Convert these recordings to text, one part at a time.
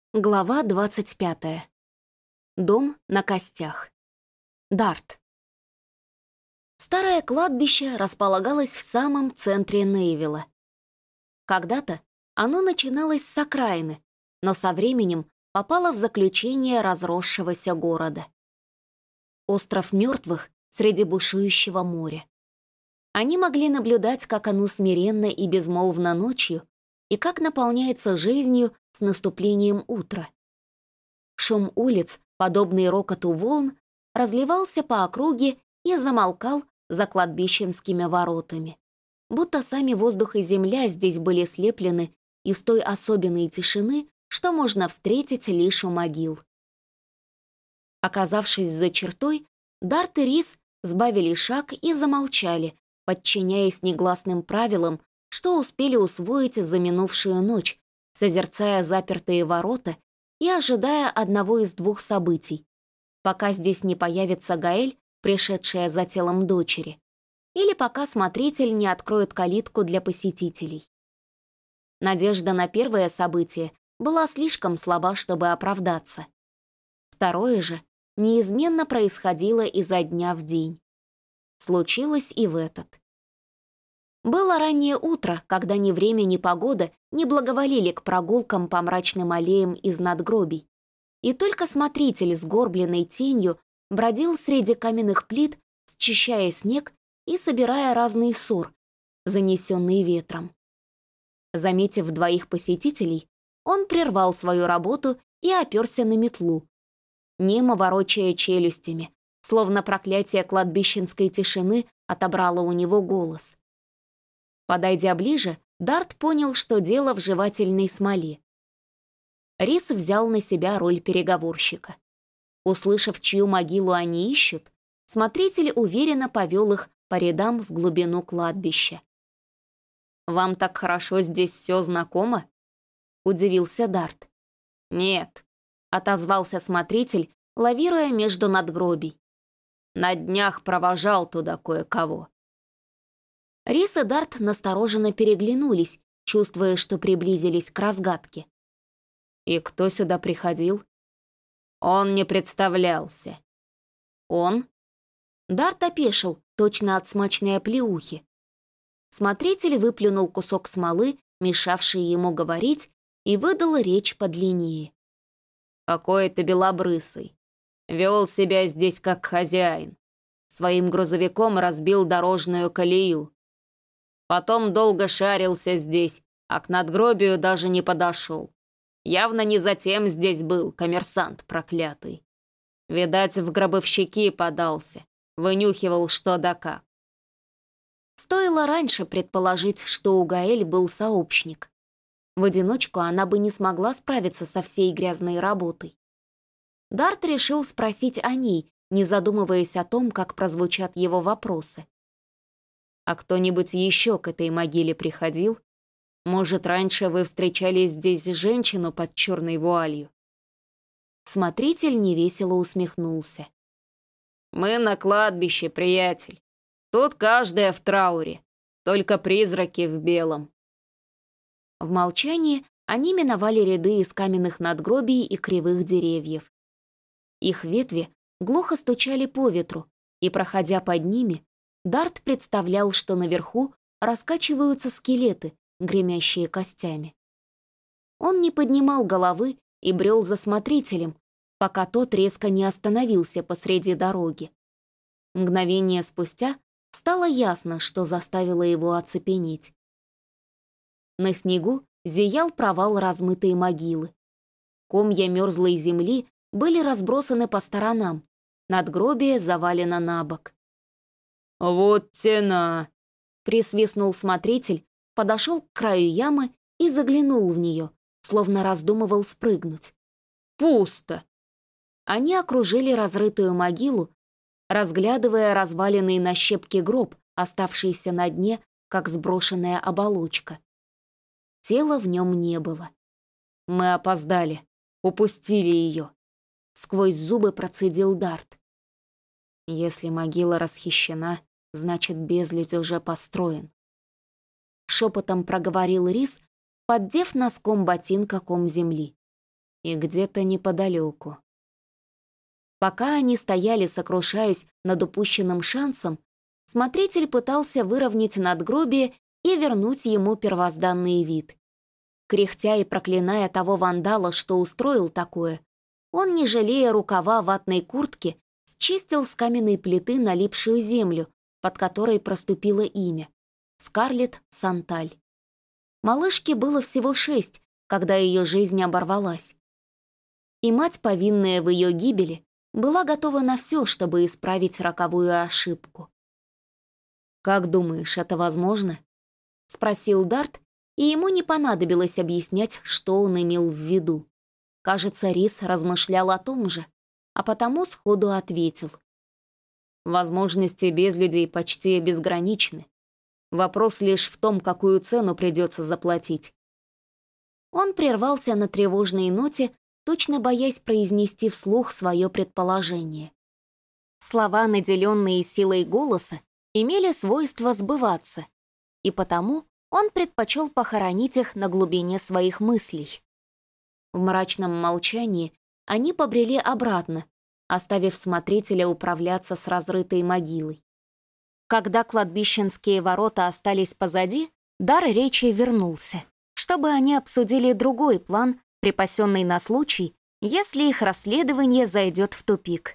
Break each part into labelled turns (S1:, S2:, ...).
S1: Глава 25. Дом на костях. Дарт. Старое кладбище располагалось в самом центре Нейвилла. Когда-то оно начиналось с окраины, но со временем попало в заключение разросшегося города. Остров мертвых среди бушующего моря. Они могли наблюдать, как оно смиренно и безмолвно ночью, и как наполняется жизнью с наступлением утра. Шум улиц, подобный рокоту волн, разливался по округе и замолкал за кладбищенскими воротами. Будто сами воздух и земля здесь были слеплены из той особенной тишины, что можно встретить лишь у могил. Оказавшись за чертой, Дарт и Рис сбавили шаг и замолчали, подчиняясь негласным правилам, что успели усвоить за минувшую ночь, созерцая запертые ворота и ожидая одного из двух событий, пока здесь не появится Гаэль, пришедшая за телом дочери, или пока смотритель не откроет калитку для посетителей. Надежда на первое событие была слишком слаба, чтобы оправдаться. Второе же неизменно происходило изо дня в день. Случилось и в этот. Было раннее утро, когда ни время, ни погода не благоволили к прогулкам по мрачным аллеям из надгробий, и только смотритель с горбленной тенью бродил среди каменных плит, счищая снег и собирая разный ссор, занесенный ветром. Заметив двоих посетителей, он прервал свою работу и оперся на метлу, немо ворочая челюстями, словно проклятие кладбищенской тишины отобрало у него голос. Подойдя ближе, Дарт понял, что дело в жевательной смоле. Рис взял на себя роль переговорщика. Услышав, чью могилу они ищут, смотритель уверенно повел их по рядам в глубину кладбища. «Вам так хорошо здесь все знакомо?» — удивился Дарт. «Нет», — отозвался смотритель, лавируя между надгробий. «На днях провожал туда кое-кого». Рис и Дарт настороженно переглянулись, чувствуя, что приблизились к разгадке. «И кто сюда приходил?» «Он не представлялся». «Он?» Дарт опешил, точно от смачной оплеухи. Смотритель выплюнул кусок смолы, мешавший ему говорить, и выдал речь подлиннее. «Какой-то белобрысый. Вел себя здесь как хозяин. Своим грузовиком разбил дорожную колею. Потом долго шарился здесь, а к надгробию даже не подошел. Явно не затем здесь был, коммерсант проклятый. Видать, в гробовщики подался, вынюхивал что да как». Стоило раньше предположить, что у Гаэль был сообщник. В одиночку она бы не смогла справиться со всей грязной работой. Дарт решил спросить о ней, не задумываясь о том, как прозвучат его вопросы. «А кто-нибудь еще к этой могиле приходил? Может, раньше вы встречали здесь женщину под черной вуалью?» Смотритель невесело усмехнулся. «Мы на кладбище, приятель. Тут каждая в трауре, только призраки в белом». В молчании они миновали ряды из каменных надгробий и кривых деревьев. Их ветви глухо стучали по ветру, и, проходя под ними, Дарт представлял, что наверху раскачиваются скелеты, гремящие костями. Он не поднимал головы и брел за смотрителем, пока тот резко не остановился посреди дороги. Мгновение спустя стало ясно, что заставило его оцепенеть. На снегу зиял провал размытой могилы. Комья мерзлой земли были разбросаны по сторонам, надгробие завалено на бок. «Вот тена!» — присвистнул смотритель, подошел к краю ямы и заглянул в нее, словно раздумывал спрыгнуть. «Пусто!» Они окружили разрытую могилу, разглядывая разваленный на щепки гроб, оставшийся на дне, как сброшенная оболочка. Тела в нем не было. «Мы опоздали, упустили ее», — сквозь зубы процедил Дарт. «Если могила расхищена, значит, безлюдь уже построен», — шепотом проговорил Рис, поддев носком ботинка ком земли. и где-то неподалеку. Пока они стояли, сокрушаясь над упущенным шансом, смотритель пытался выровнять надгробие и вернуть ему первозданный вид. Кряхтя и проклиная того вандала, что устроил такое, он, не жалея рукава ватной куртки, счистил с каменной плиты налипшую землю, под которой проступило имя — Скарлетт Санталь. Малышке было всего 6, когда ее жизнь оборвалась. И мать, повинная в ее гибели, была готова на все, чтобы исправить роковую ошибку. «Как думаешь, это возможно?» — спросил Дарт, и ему не понадобилось объяснять, что он имел в виду. Кажется, Рис размышлял о том же, а потому сходу ответил. «Возможности безлюдей почти безграничны. Вопрос лишь в том, какую цену придется заплатить». Он прервался на тревожной ноте, точно боясь произнести вслух свое предположение. Слова, наделенные силой голоса, имели свойство сбываться, и потому он предпочел похоронить их на глубине своих мыслей. В мрачном молчании они побрели обратно, оставив смотрителя управляться с разрытой могилой. Когда кладбищенские ворота остались позади, дар речи вернулся, чтобы они обсудили другой план, припасенный на случай, если их расследование зайдет в тупик.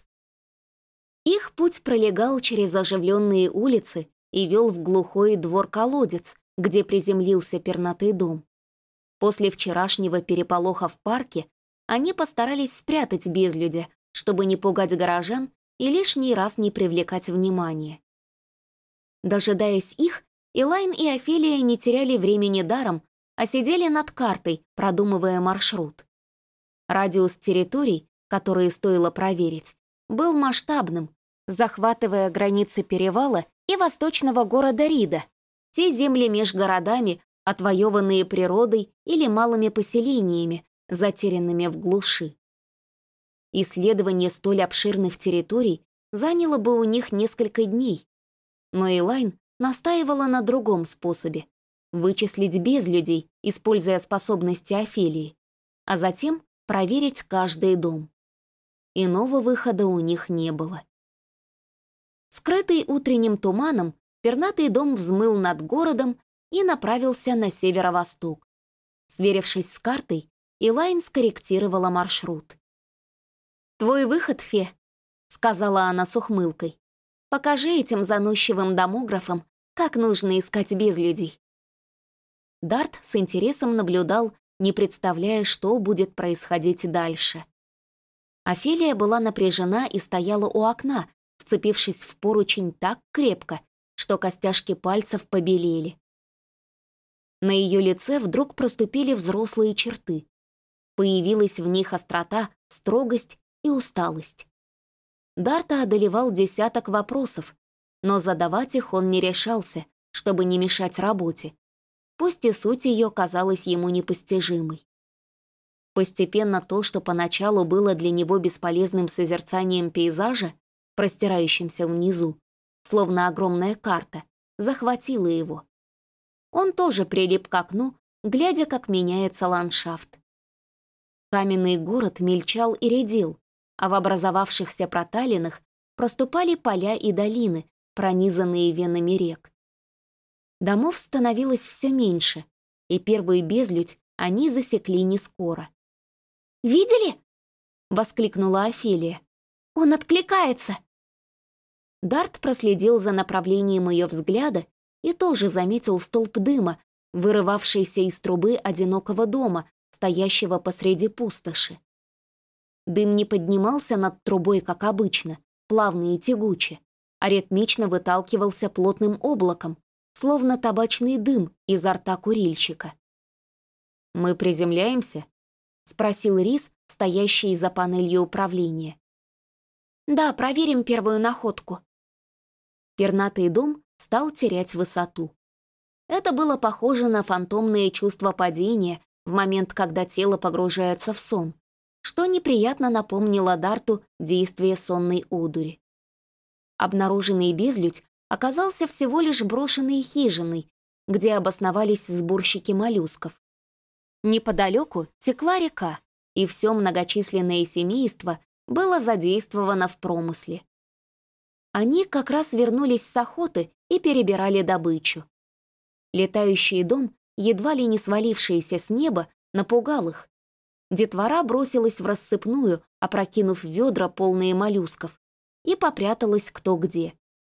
S1: Их путь пролегал через оживленные улицы и вел в глухой двор-колодец, где приземлился пернатый дом. После вчерашнего переполоха в парке они постарались спрятать безлюдя, чтобы не пугать горожан и лишний раз не привлекать внимания. Дожидаясь их, Элайн и Офелия не теряли времени даром, а сидели над картой, продумывая маршрут. Радиус территорий, которые стоило проверить, был масштабным, захватывая границы перевала и восточного города Рида, те земли меж городами, отвоеванные природой или малыми поселениями, затерянными в глуши. Исследование столь обширных территорий заняло бы у них несколько дней, но Элайн настаивала на другом способе — вычислить безлюдей, используя способности Офелии, а затем проверить каждый дом. Иного выхода у них не было. Скрытый утренним туманом, пернатый дом взмыл над городом и направился на северо-восток. Сверившись с картой, Элайн скорректировала маршрут. «Твой выход, Фе», — сказала она с ухмылкой. «Покажи этим заносчивым домографам, как нужно искать безлюдей». Дарт с интересом наблюдал, не представляя, что будет происходить дальше. Офелия была напряжена и стояла у окна, вцепившись в поручень так крепко, что костяшки пальцев побелели. На ее лице вдруг проступили взрослые черты. Появилась в них острота, строгость и усталость. Дарта одолевал десяток вопросов, но задавать их он не решался, чтобы не мешать работе, пусть и суть ее казалась ему непостижимой. Постепенно то, что поначалу было для него бесполезным созерцанием пейзажа, простирающимся внизу, словно огромная карта, захватило его. Он тоже прилип к окну, глядя, как меняется ландшафт. Каменный город мельчал и редел, а в образовавшихся проталинах проступали поля и долины, пронизанные венами рек. Домов становилось все меньше, и первый безлюдь они засекли не скоро. «Видели?» — воскликнула Офелия. «Он откликается!» Дарт проследил за направлением ее взгляда и тоже заметил столб дыма, вырывавшийся из трубы одинокого дома, стоящего посреди пустоши. Дым не поднимался над трубой, как обычно, плавно и тягуче, а ритмично выталкивался плотным облаком, словно табачный дым изо рта курильщика. «Мы приземляемся?» — спросил Рис, стоящий за панелью управления. «Да, проверим первую находку». Пернатый дом стал терять высоту. Это было похоже на фантомные чувства падения в момент, когда тело погружается в сон, что неприятно напомнило Дарту действие сонной удури. Обнаруженный безлюдь оказался всего лишь брошенной хижиной, где обосновались сборщики моллюсков. Неподалеку текла река, и все многочисленное семейство было задействовано в промысле. Они как раз вернулись с охоты и перебирали добычу. Летающий дом, едва ли не свалившийся с неба, напугал их. Детвора бросилась в рассыпную, опрокинув ведра, полные моллюсков, и попряталась кто где.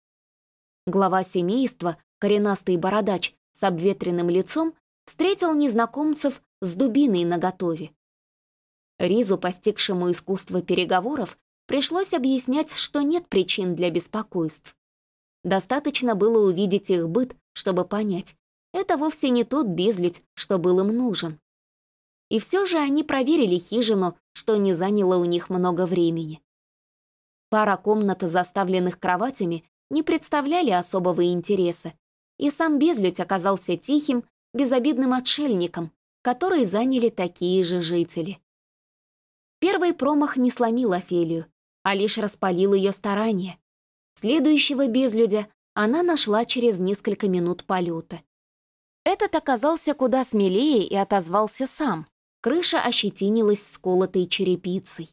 S1: Глава семейства, коренастый бородач с обветренным лицом, встретил незнакомцев с дубиной наготове. Ризу, постигшему искусство переговоров, пришлось объяснять, что нет причин для беспокойств. Достаточно было увидеть их быт, чтобы понять, это вовсе не тот безлюдь, что был им нужен. И все же они проверили хижину, что не заняло у них много времени. Пара комнат, заставленных кроватями, не представляли особого интереса, и сам безлюдь оказался тихим, безобидным отшельником, который заняли такие же жители. Первый промах не сломил Офелию, а лишь распалил ее старания. Следующего безлюдя она нашла через несколько минут полета. Этот оказался куда смелее и отозвался сам. Крыша ощетинилась сколотой черепицей.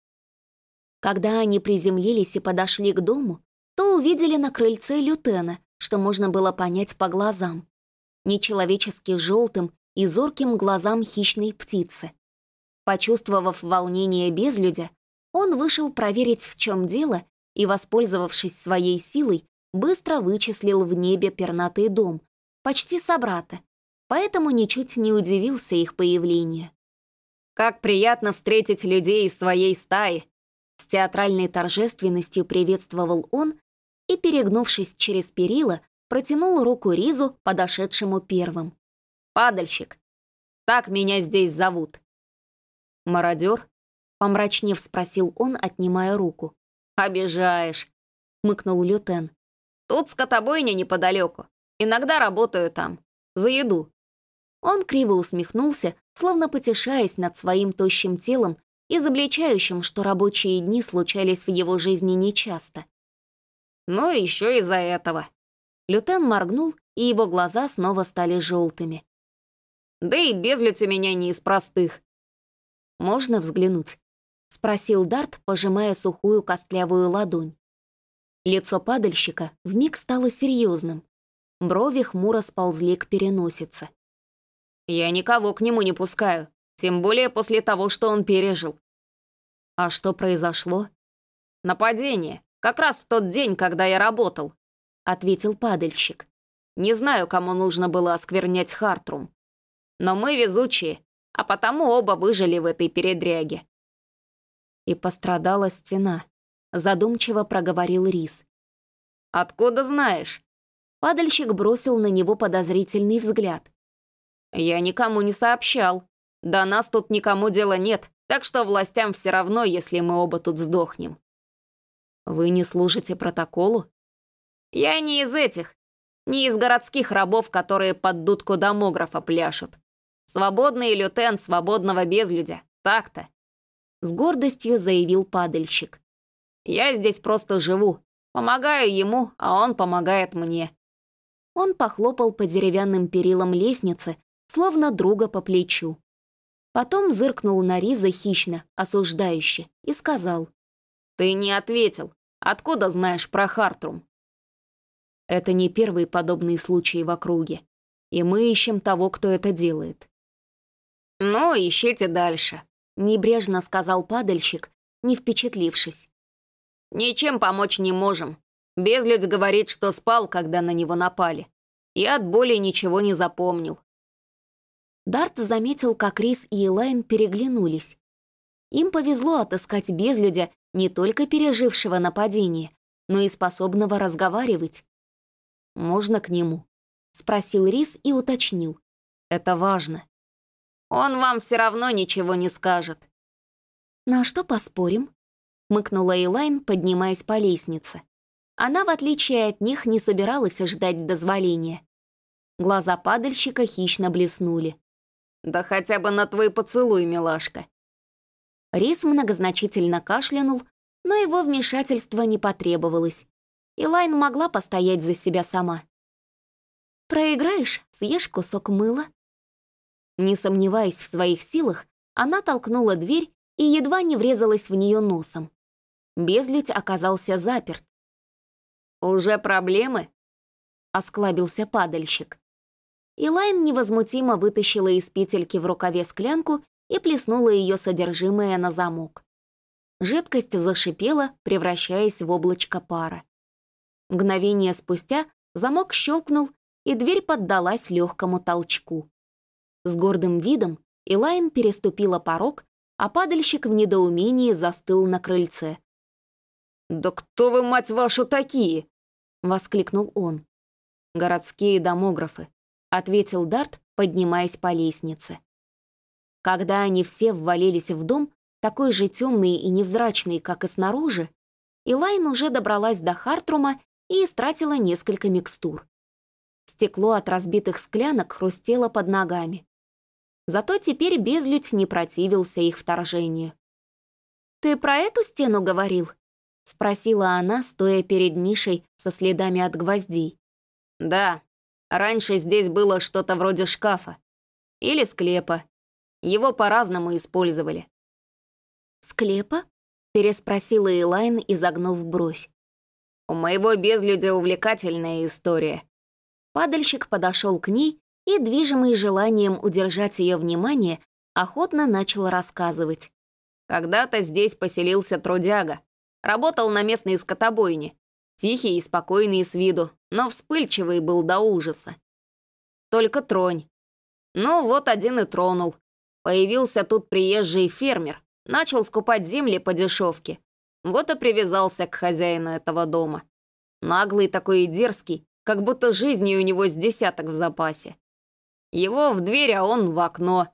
S1: Когда они приземлились и подошли к дому, то увидели на крыльце лютена, что можно было понять по глазам. Нечеловечески желтым и зорким глазам хищной птицы. Почувствовав волнение безлюдя, он вышел проверить, в чем дело, и, воспользовавшись своей силой, быстро вычислил в небе пернатый дом, почти собрата, поэтому ничуть не удивился их появлению. «Как приятно встретить людей из своей стаи!» С театральной торжественностью приветствовал он и, перегнувшись через перила, протянул руку Ризу, подошедшему первым. «Падальщик, так меня здесь зовут». «Мародер?» — помрачнев спросил он, отнимая руку. «Обижаешь», — хмыкнул лютен. «Тут скотобойня неподалеку. Иногда работаю там. За еду». Он криво усмехнулся, словно потешаясь над своим тощим телом, изобличающим, что рабочие дни случались в его жизни нечасто. «Ну, еще из-за этого». Лютен моргнул, и его глаза снова стали желтыми. «Да и безлюдь у меня не из простых». «Можно взглянуть?» — спросил Дарт, пожимая сухую костлявую ладонь. Лицо падальщика вмиг стало серьезным. Брови хмуро сползли к переносице. «Я никого к нему не пускаю, тем более после того, что он пережил». «А что произошло?» «Нападение, как раз в тот день, когда я работал», — ответил падальщик. «Не знаю, кому нужно было осквернять Хартрум. Но мы везучие, а потому оба выжили в этой передряге». «И пострадала стена», — задумчиво проговорил Рис. «Откуда знаешь?» Падальщик бросил на него подозрительный взгляд. «Я никому не сообщал. До нас тут никому дела нет, так что властям все равно, если мы оба тут сдохнем». «Вы не служите протоколу?» «Я не из этих, не из городских рабов, которые под дудку домографа пляшут. Свободный лютен свободного безлюдя, так-то», — с гордостью заявил падальщик. «Я здесь просто живу, помогаю ему, а он помогает мне». Он похлопал по деревянным перилам лестницы, словно друга по плечу. Потом зыркнул на Риза хищно, осуждающе, и сказал: «Ты не ответил. Откуда знаешь про Хартрум?» «Это не первый подобный случай в округе, и мы ищем того, кто это делает». «Ну, ищите дальше», — небрежно сказал падальщик, не впечатлившись. «Ничем помочь не можем. Безлюдь говорит, что спал, когда на него напали. И от боли ничего не запомнил». Дарт заметил, как Рис и Элайн переглянулись. Им повезло отыскать безлюдя, не только пережившего нападение, но и способного разговаривать. «Можно к нему?» — спросил Рис и уточнил. «Это важно». «Он вам все равно ничего не скажет». «На что поспорим?» — мыкнула Элайн, поднимаясь по лестнице. Она, в отличие от них, не собиралась ждать дозволения. Глаза падальщика хищно блеснули. «Да хотя бы на твой поцелуй, милашка». Рис многозначительно кашлянул, но его вмешательство не потребовалось. Элайн могла постоять за себя сама. «Проиграешь, съешь кусок мыла». Не сомневаясь в своих силах, Она толкнула дверь и едва не врезалась в нее носом. Безлюдь оказался заперт. «Уже проблемы?» — осклабился падальщик. Элайн невозмутимо вытащила из петельки в рукаве склянку и плеснула ее содержимое на замок. Жидкость зашипела, превращаясь в облачко пара. Мгновение спустя замок щелкнул, и дверь поддалась легкому толчку. С гордым видом Элайн переступила порог, а падальщик в недоумении застыл на крыльце. «Да кто вы, мать вашу, такие?» — воскликнул он. «Городские домографы», — ответил Дарт, поднимаясь по лестнице. Когда они все ввалились в дом, такой же темный и невзрачный, как и снаружи, Элайн уже добралась до Хартрума и истратила несколько микстур. Стекло от разбитых склянок хрустело под ногами. Зато теперь безлюдь не противился их вторжению. «Ты про эту стену говорил?» — спросила она, стоя перед нишей со следами от гвоздей. «Да, раньше здесь было что-то вроде шкафа. Или склепа. Его по-разному использовали». «Склепа?» — переспросила Элайн, изогнув бровь. «У моего безлюдя увлекательная история». Падальщик подошел к ней и, движимый желанием удержать ее внимание, охотно начал рассказывать. «Когда-то здесь поселился трудяга. Работал на местной скотобойне. Тихий и спокойный с виду, но вспыльчивый был до ужаса. Только тронь. Ну вот один и тронул. Появился тут приезжий фермер, начал скупать земли по дешевке. Вот и привязался к хозяину этого дома. Наглый такой и дерзкий, как будто жизни у него с десяток в запасе. Его в дверь, а он в окно.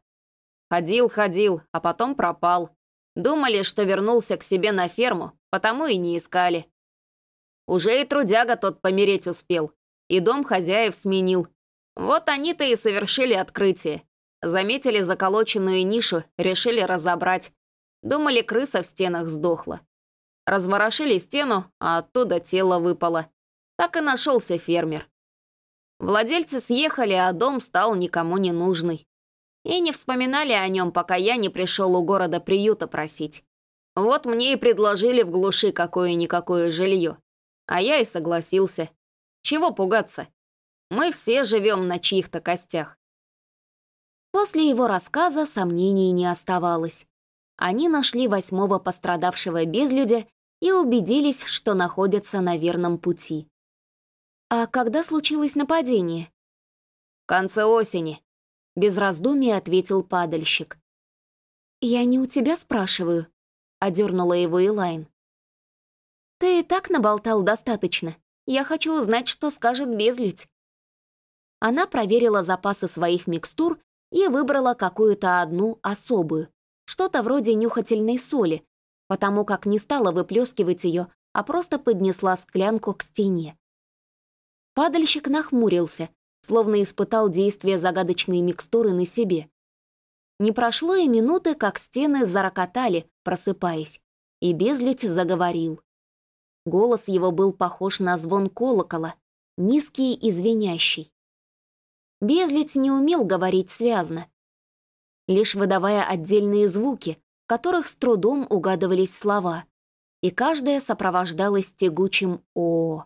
S1: Ходил, а потом пропал. Думали, что вернулся к себе на ферму, потому и не искали. Уже и трудяга тот помереть успел, и дом хозяев сменил. Вот они-то и совершили открытие. Заметили заколоченную нишу, решили разобрать. Думали, крыса в стенах сдохла. Разворошили стену, а оттуда тело выпало. Так и нашелся фермер. Владельцы съехали, а дом стал никому не нужный. И не вспоминали о нем, пока я не пришел у города приюта просить. Вот мне и предложили в глуши какое-никакое жилье. А я и согласился. Чего пугаться? Мы все живем на чьих-то костях. После его рассказа сомнений не оставалось. Они нашли 8-го пострадавшего безлюдя и убедились, что находятся на верном пути. «А когда случилось нападение?» «В конце осени», — без раздумий ответил падальщик. «Я не у тебя спрашиваю», — одернула его Элайн. «Ты и так наболтал достаточно. Я хочу узнать, что скажет безлюдь». Она проверила запасы своих микстур и выбрала какую-то одну особую, что-то вроде нюхательной соли, потому как не стала выплескивать ее, а просто поднесла склянку к стене. Падальщик нахмурился, словно испытал действие загадочной микстуры на себе. Не прошло и минуты, как стены зарокотали, просыпаясь, и безлюдь заговорил. Голос его был похож на звон колокола, низкий и звенящий. Безлюдь не умел говорить связно, лишь выдавая отдельные звуки, в которых с трудом угадывались слова, и каждая сопровождалась тягучим «о».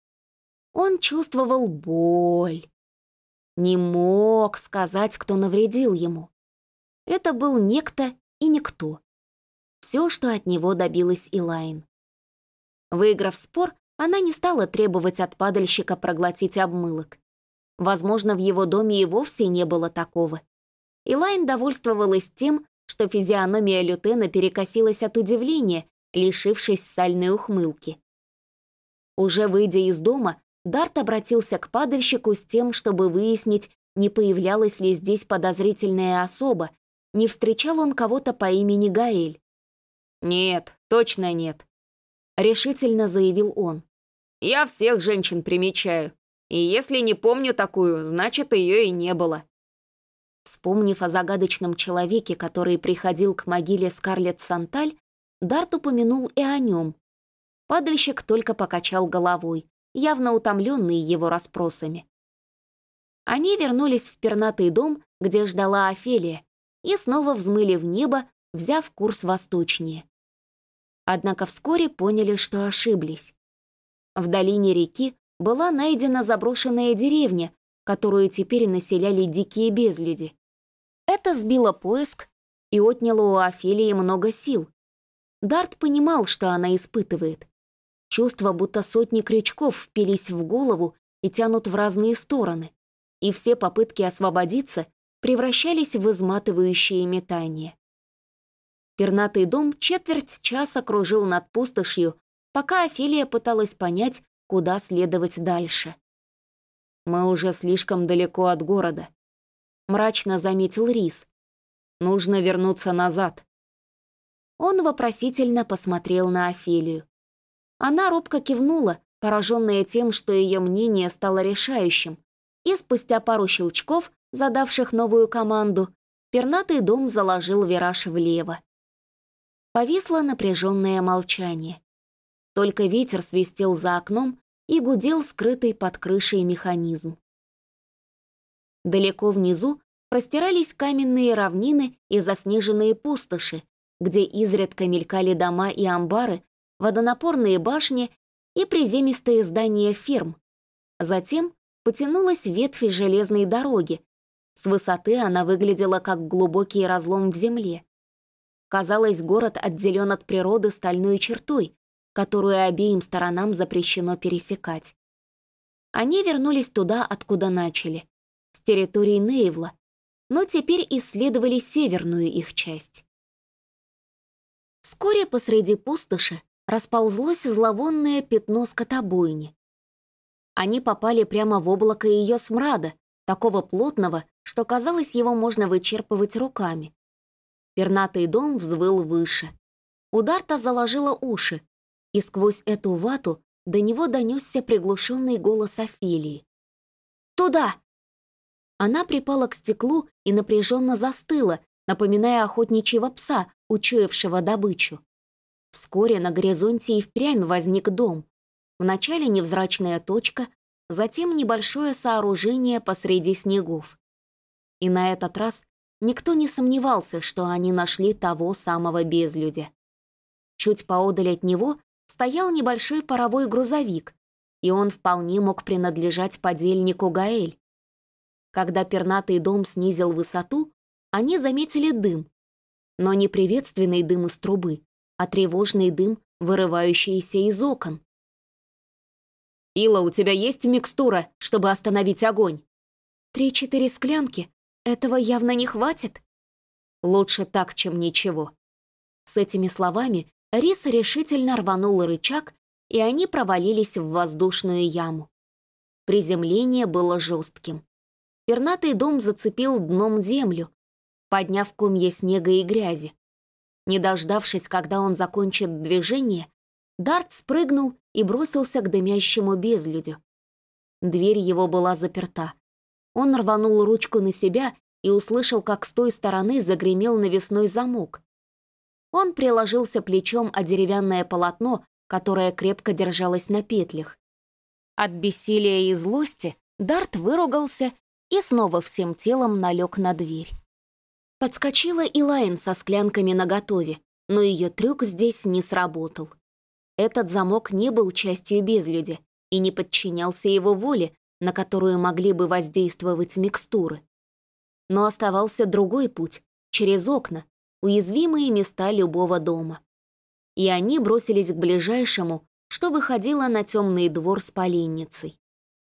S1: Он чувствовал боль. Не мог сказать, кто навредил ему. Это был некто и никто. Все, что от него добилась Элайн. Выиграв спор, она не стала требовать от падальщика проглотить обмылок. Возможно, в его доме и вовсе не было такого. Элайн довольствовалась тем, что физиономия лютена перекосилась от удивления, лишившись сальной ухмылки. Уже выйдя из дома, Дарт обратился к падальщику с тем, чтобы выяснить, не появлялась ли здесь подозрительная особа, не встречал он кого-то по имени Гаэль. «Нет, точно нет», — решительно заявил он. «Я всех женщин примечаю, и если не помню такую, значит, ее и не было». Вспомнив о загадочном человеке, который приходил к могиле Скарлетт Санталь, Дарт упомянул и о нем. Падальщик только покачал головой, явно утомленный его расспросами. Они вернулись в пернатый дом, где ждала Офелия, и снова взмыли в небо, взяв курс восточнее. Однако вскоре поняли, что ошиблись. В долине реки была найдена заброшенная деревня, которую теперь населяли дикие безлюди. Это сбило поиск и отняло у Офелии много сил. Дарт понимал, что она испытывает. Чувство, будто сотни крючков впились в голову и тянут в разные стороны, и все попытки освободиться превращались в изматывающие метания. Пернатый дом четверть часа кружил над пустошью, пока Офелия пыталась понять, куда следовать дальше. «Мы уже слишком далеко от города», — мрачно заметил Рис. «Нужно вернуться назад». Он вопросительно посмотрел на Офелию. Она робко кивнула, пораженная тем, что ее мнение стало решающим, и спустя пару щелчков, задавших новую команду, пернатый дом заложил вираж влево. Повисло напряженное молчание. Только ветер свистел за окном и гудел скрытый под крышей механизм. Далеко внизу простирались каменные равнины и заснеженные пустоши, где изредка мелькали дома и амбары, водонапорные башни и приземистые здания ферм. Затем потянулась ветвь железной дороги. С высоты она выглядела как глубокий разлом в земле. Казалось, город отделен от природы стальной чертой, которую обеим сторонам запрещено пересекать. Они вернулись туда, откуда начали, с территории Нейвла, но теперь исследовали северную их часть. Вскоре посреди пустоши расползлось зловонное пятно скотобойни. Они попали прямо в облако ее смрада, такого плотного, что казалось, его можно вычерпывать руками. Пернатый дом взвыл выше. У Дарта заложило уши, и сквозь эту вату до него донесся приглушенный голос Офелии. «Туда!» Она припала к стеклу и напряженно застыла, напоминая охотничьего пса, учуявшего добычу. Вскоре на горизонте и впрямь возник дом. Вначале невзрачная точка, затем небольшое сооружение посреди снегов. И на этот раз никто не сомневался, что они нашли того самого безлюдя. Чуть поодаль от него стоял небольшой паровой грузовик, и он вполне мог принадлежать подельнику Гаэль. Когда пернатый дом снизил высоту, они заметили дым, но не приветственный дым из трубы, а тревожный дым, вырывающийся из окон. «Ила, у тебя есть микстура, чтобы остановить огонь?» 3-4 склянки. Этого явно не хватит. Лучше так, чем ничего. С этими словами Рис решительно рванул рычаг, и они провалились в воздушную яму. Приземление было жестким. Пернатый дом зацепил дном землю, подняв комья снега и грязи. Не дождавшись, когда он закончит движение, Дарт спрыгнул и бросился к дымящему безлюдю. Дверь его была заперта. Он рванул ручку на себя и услышал, как с той стороны загремел навесной замок. Он приложился плечом о деревянное полотно, которое крепко держалось на петлях. От бессилия и злости Дарт выругался и снова всем телом налег на дверь. Подскочила Элайн со склянками наготове, но ее трюк здесь не сработал. Этот замок не был частью безлюдя и не подчинялся его воле, на которую могли бы воздействовать микстуры. Но оставался другой путь, через окна, уязвимые места любого дома. И они бросились к ближайшему, что выходило на темный двор с поленницей.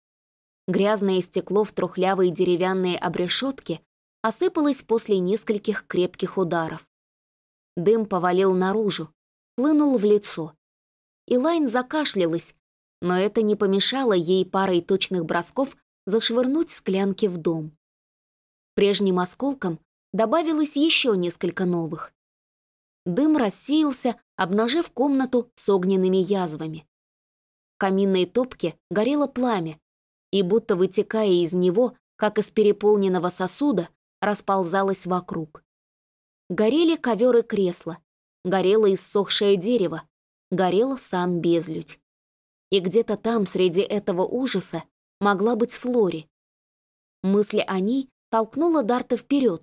S1: Грязное стекло в трухлявой деревянной обрешетке осыпалось после нескольких крепких ударов. Дым повалил наружу, хлынул в лицо. Элайн закашлялась, но это не помешало ей парой точных бросков зашвырнуть склянки в дом. Прежним осколком добавилось еще несколько новых. Дым рассеялся, обнажив комнату с огненными язвами. В каминной топке горело пламя, и будто вытекая из него, как из переполненного сосуда, расползалось вокруг. Горели ковер и кресла, горело иссохшее дерево, горел сам безлюдь. И где-то там, среди этого ужаса, могла быть Флори. Мысль о ней толкнула Дарта вперед,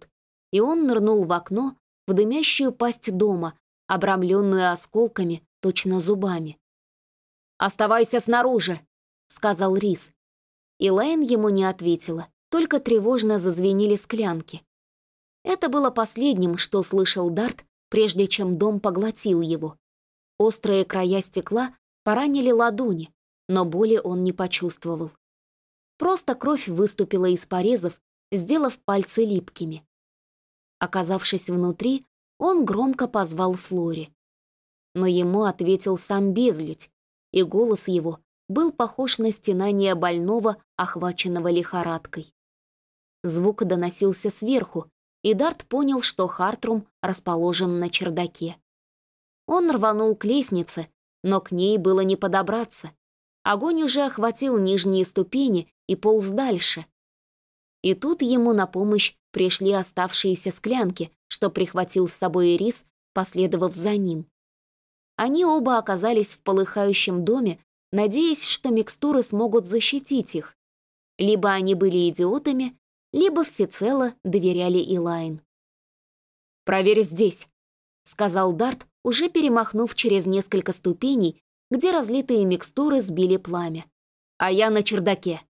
S1: и он нырнул в окно, в дымящую пасть дома, обрамленную осколками, точно зубами. «Оставайся снаружи!» — сказал Рис. Элайн ему не ответила, только тревожно зазвенели склянки. Это было последним, что слышал Дарт, прежде чем дом поглотил его. Острые края стекла поранили ладони, но боли он не почувствовал. Просто кровь выступила из порезов, сделав пальцы липкими. Оказавшись внутри, он громко позвал Флори. Но ему ответил сам Безлюдь, и голос его был похож на стенание больного, охваченного лихорадкой. Звук доносился сверху, и Дарт понял, что Хартрум расположен на чердаке. Он рванул к лестнице, но к ней было не подобраться. Огонь уже охватил нижние ступени и полз дальше. И тут ему на помощь пришли оставшиеся склянки, что прихватил с собой Рис, последовав за ним. Они оба оказались в полыхающем доме, надеясь, что микстуры смогут защитить их. Либо они были идиотами, либо всецело доверяли Элайн. «Проверь здесь», — сказал Дарт, уже перемахнув через несколько ступеней, где разлитые микстуры сбили пламя. «А я на чердаке».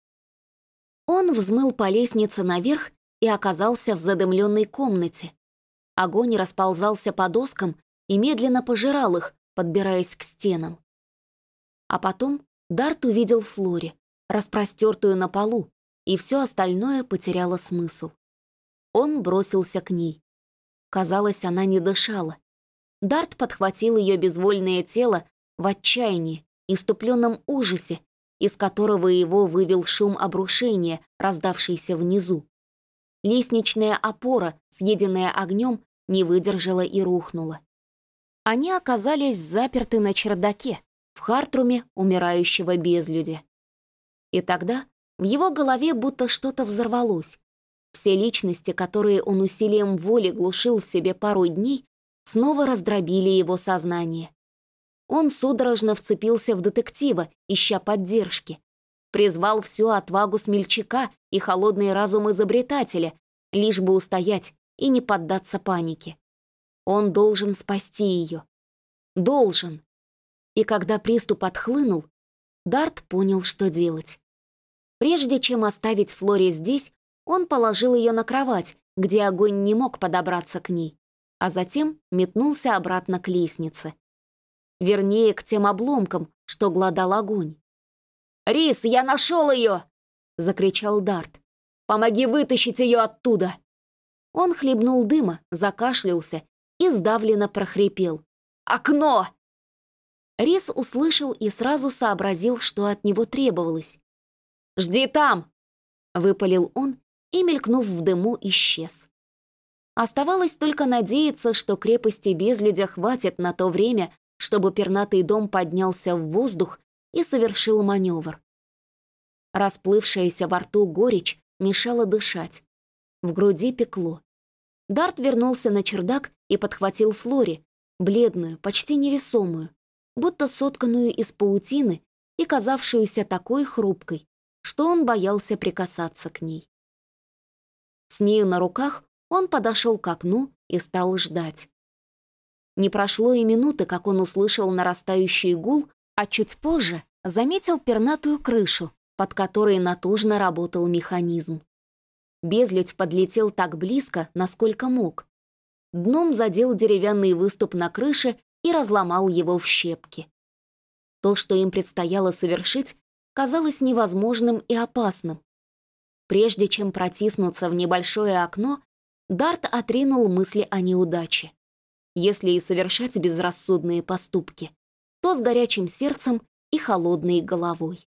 S1: Он взмыл по лестнице наверх и оказался в задымленной комнате. Огонь расползался по доскам и медленно пожирал их, подбираясь к стенам. А потом Дарт увидел Флори, распростертую на полу, и все остальное потеряло смысл. Он бросился к ней. Казалось, она не дышала. Дарт подхватил ее безвольное тело в отчаянии, иступленном ужасе, из которого его вывел шум обрушения, раздавшийся внизу. Лестничная опора, съеденная огнем, не выдержала и рухнула. Они оказались заперты на чердаке, в Хартруме умирающего безлюдя. И тогда в его голове будто что-то взорвалось. Все личности, которые он усилием воли глушил в себе пару дней, снова раздробили его сознание. Он судорожно вцепился в детектива, ища поддержки. Призвал всю отвагу смельчака и холодный разум изобретателя, лишь бы устоять и не поддаться панике. Он должен спасти ее. Должен. И когда приступ отхлынул, Дарт понял, что делать. Прежде чем оставить Флори здесь, он положил ее на кровать, где огонь не мог подобраться к ней, а затем метнулся обратно к лестнице. Вернее, к тем обломкам, что глодал огонь. «Рис, я нашел ее!» — закричал Дарт. «Помоги вытащить ее оттуда!» Он хлебнул дыма, закашлялся и сдавленно прохрипел. «Окно!» Рис услышал и сразу сообразил, что от него требовалось. «Жди там!» — выпалил он и, мелькнув в дыму, исчез. Оставалось только надеяться, что крепости безлюдя хватит на то время, чтобы пернатый дом поднялся в воздух и совершил маневр. Расплывшаяся во рту горечь мешала дышать. В груди пекло. Дарт вернулся на чердак и подхватил Флори, бледную, почти невесомую, будто сотканную из паутины и казавшуюся такой хрупкой, что он боялся прикасаться к ней. С нею на руках он подошел к окну и стал ждать. Не прошло и минуты, как он услышал нарастающий гул, а чуть позже заметил пернатую крышу, под которой натужно работал механизм. Безлюдь подлетел так близко, насколько мог. Дном задел деревянный выступ на крыше и разломал его в щепки. То, что им предстояло совершить, казалось невозможным и опасным. Прежде чем протиснуться в небольшое окно, Дарт отринул мысли о неудаче. Если и совершать безрассудные поступки, то с горячим сердцем и холодной головой.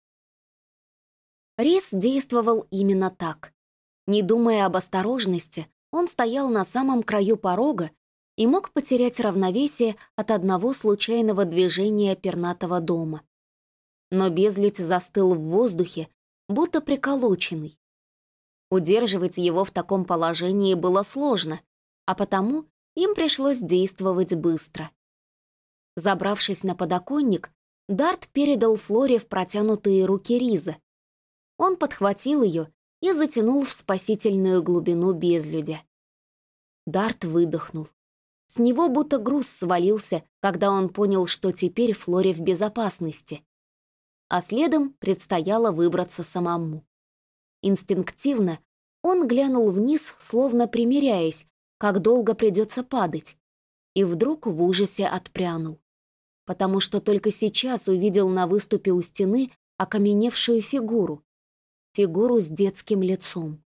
S1: Рис действовал именно так. Не думая об осторожности, он стоял на самом краю порога и мог потерять равновесие от одного случайного движения пернатого дома. Но безлюдь застыл в воздухе, будто приколоченный. Удерживать его в таком положении было сложно, а потому им пришлось действовать быстро. Забравшись на подоконник, Дарт передал Флоре в протянутые руки Риза. Он подхватил ее и затянул в спасительную глубину безлюдя. Дарт выдохнул. С него будто груз свалился, когда он понял, что теперь Флоре в безопасности. А следом предстояло выбраться самому. Инстинктивно он глянул вниз, словно примиряясь, как долго придется падать, и вдруг в ужасе отпрянул, потому что только сейчас увидел на выступе у стены окаменевшую фигуру с детским лицом.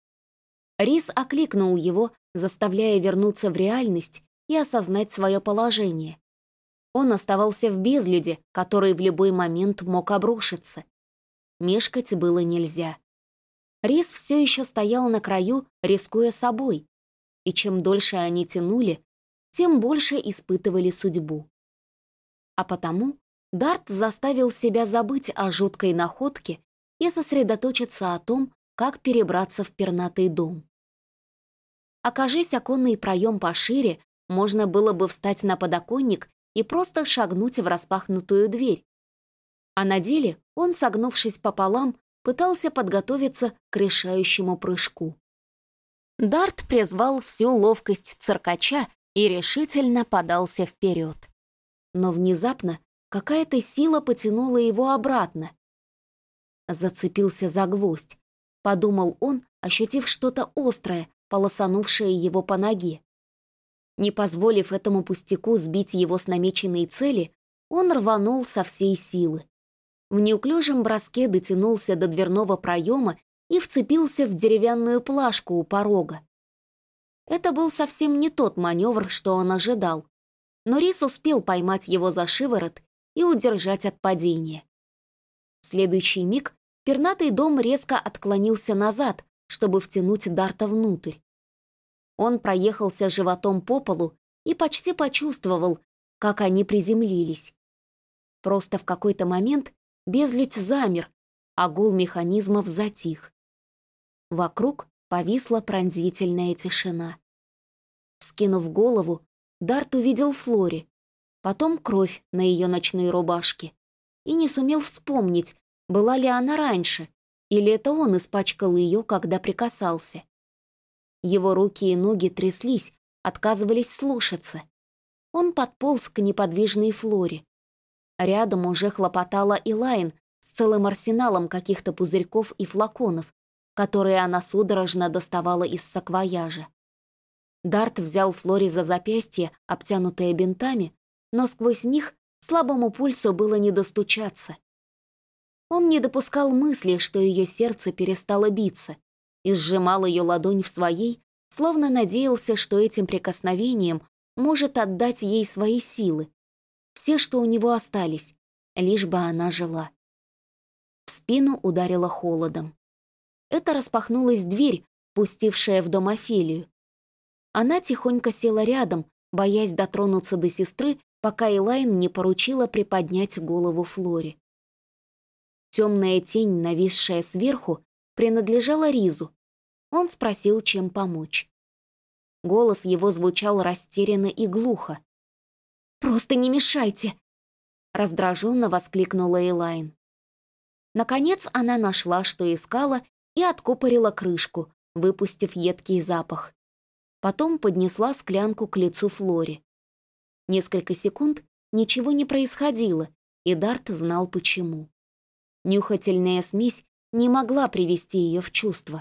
S1: Рис окликнул его, заставляя вернуться в реальность и осознать свое положение. Он оставался в безлюде, который в любой момент мог обрушиться. Мешкать было нельзя. Рис все еще стоял на краю, рискуя собой, и чем дольше они тянули, тем больше испытывали судьбу. А потому Дарт заставил себя забыть о жуткой находке и сосредоточиться о том, как перебраться в пернатый дом. Окажись оконный проем пошире, можно было бы встать на подоконник и просто шагнуть в распахнутую дверь. А на деле он, согнувшись пополам, пытался подготовиться к решающему прыжку. Дарт призвал всю ловкость циркача и решительно подался вперед. Но внезапно какая-то сила потянула его обратно. Зацепился за гвоздь, подумал он, ощутив что-то острое, полосанувшее его по ноге. Не позволив этому пустяку сбить его с намеченной цели, он рванул со всей силы. В неуклюжем броске дотянулся до дверного проема и вцепился в деревянную плашку у порога. Это был совсем не тот маневр, что он ожидал, но Рис успел поймать его за шиворот и удержать от падения. В следующий миг пернатый дом резко отклонился назад, чтобы втянуть Дарта внутрь. Он проехался животом по полу и почти почувствовал, как они приземлились. Просто в какой-то момент безлюдь замер, а гул механизмов затих. Вокруг повисла пронзительная тишина. Вскинув голову, Дарт увидел Флори, потом кровь на ее ночной рубашке, и не сумел вспомнить, была ли она раньше, или это он испачкал ее, когда прикасался. Его руки и ноги тряслись, отказывались слушаться. Он подполз к неподвижной Флоре. Рядом уже хлопотала Элайн с целым арсеналом каких-то пузырьков и флаконов, которые она судорожно доставала из саквояжа. Дарт взял Флори за запястье, обтянутое бинтами, но сквозь них слабому пульсу было не достучаться. Он не допускал мысли, что ее сердце перестало биться, и сжимал ее ладонь в своей, словно надеялся, что этим прикосновением может отдать ей свои силы, все, что у него остались, лишь бы она жила. В спину ударило холодом. Это распахнулась дверь, пустившая в дом Офелию. Она тихонько села рядом, боясь дотронуться до сестры, пока Элайн не поручила приподнять голову Флори. Темная тень, нависшая сверху, принадлежала Ризу. Он спросил, чем помочь. Голос его звучал растерянно и глухо. «Просто не мешайте!» — раздраженно воскликнула Элайн. Наконец она нашла, что искала, и откупорила крышку, выпустив едкий запах. Потом поднесла склянку к лицу Флори. Несколько секунд ничего не происходило, и Дарт знал почему. Нюхательная смесь не могла привести ее в чувство.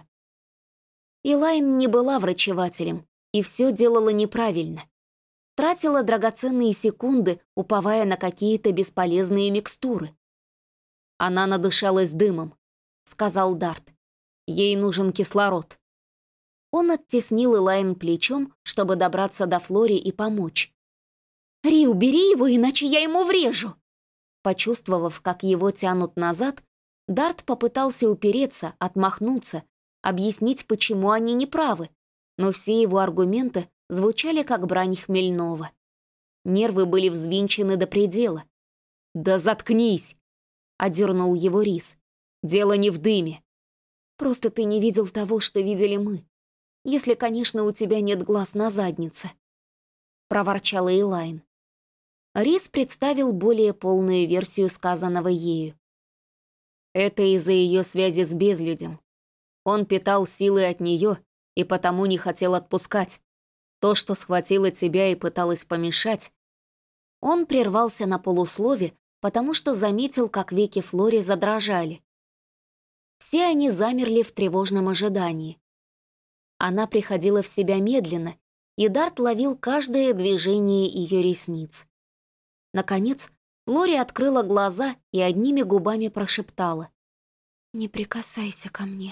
S1: Элайн не была врачевателем и все делала неправильно. Тратила драгоценные секунды, уповая на какие-то бесполезные микстуры. «Она надышалась дымом», — сказал Дарт. «Ей нужен кислород». Он оттеснил Элайн плечом, чтобы добраться до Флори и помочь. «Ри, убери его, иначе я ему врежу!» Почувствовав, как его тянут назад, Дарт попытался упереться, отмахнуться, объяснить, почему они неправы, но все его аргументы звучали как брань хмельного. Нервы были взвинчены до предела. «Да заткнись!» — одернул его Рис. «Дело не в дыме. Просто ты не видел того, что видели мы. Если, конечно, у тебя нет глаз на заднице», — проворчала Элайн. Рис представил более полную версию сказанного ею. Это из-за ее связи с безлюдем. Он питал силы от нее и потому не хотел отпускать. То, что схватило тебя и пыталась помешать. Он прервался на полуслове, потому что заметил, как веки Флори задрожали. Все они замерли в тревожном ожидании. Она приходила в себя медленно, и Дарт ловил каждое движение ее ресниц. Наконец, Флори открыла глаза и одними губами прошептала: «Не прикасайся ко мне».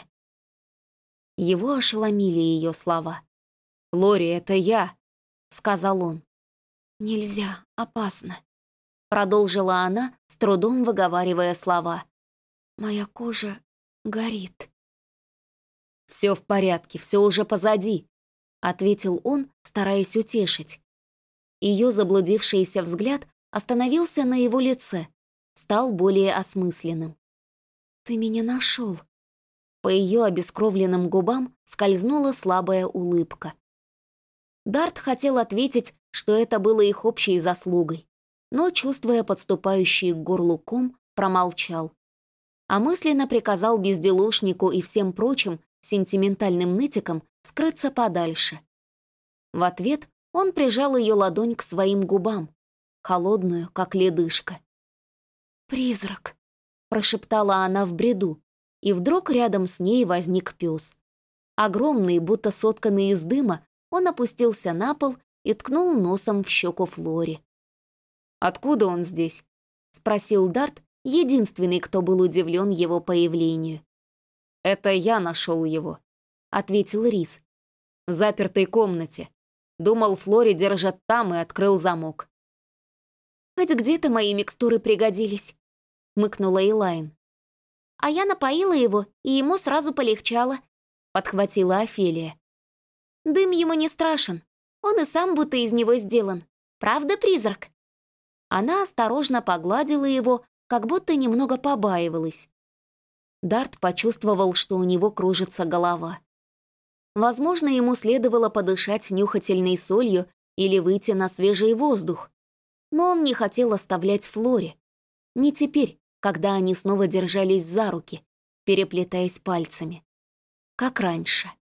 S1: Его ошеломили ее слова. «Флори, это я», — сказал он. «Нельзя, опасно», — продолжила она, с трудом выговаривая слова. «Моя кожа горит». «Все в порядке, все уже позади», — ответил он, стараясь утешить. Ее заблудившийся взгляд остановился на его лице, стал более осмысленным. «Ты меня нашел». По ее обескровленным губам скользнула слабая улыбка. Дарт хотел ответить, что это было их общей заслугой, но, чувствуя подступающий к горлу ком, промолчал. А мысленно приказал безделушнику и всем прочим сентиментальным нытикам скрыться подальше. В ответ он прижал ее ладонь к своим губам, холодную, как ледышка. «Призрак», — прошептала она в бреду, и вдруг рядом с ней возник пес. Огромный, будто сотканный из дыма, он опустился на пол и ткнул носом в щеку Флори. «Откуда он здесь?» — спросил Дарт, единственный, кто был удивлен его появлению. «Это я нашел его», — ответил Рис. «В запертой комнате. Думал, Флори держат там и открыл замок». «Хоть где-то мои микстуры пригодились», — мыкнула Элайн. «А я напоила его, и ему сразу полегчало», — подхватила Офелия. «Дым ему не страшен, он и сам будто из него сделан. Правда, призрак?» Она осторожно погладила его, как будто немного побаивалась. Дарт почувствовал, что у него кружится голова. Возможно, ему следовало подышать нюхательной солью или выйти на свежий воздух. Но он не хотел оставлять Флори. Не теперь, когда они снова держались за руки, переплетаясь пальцами. Как раньше.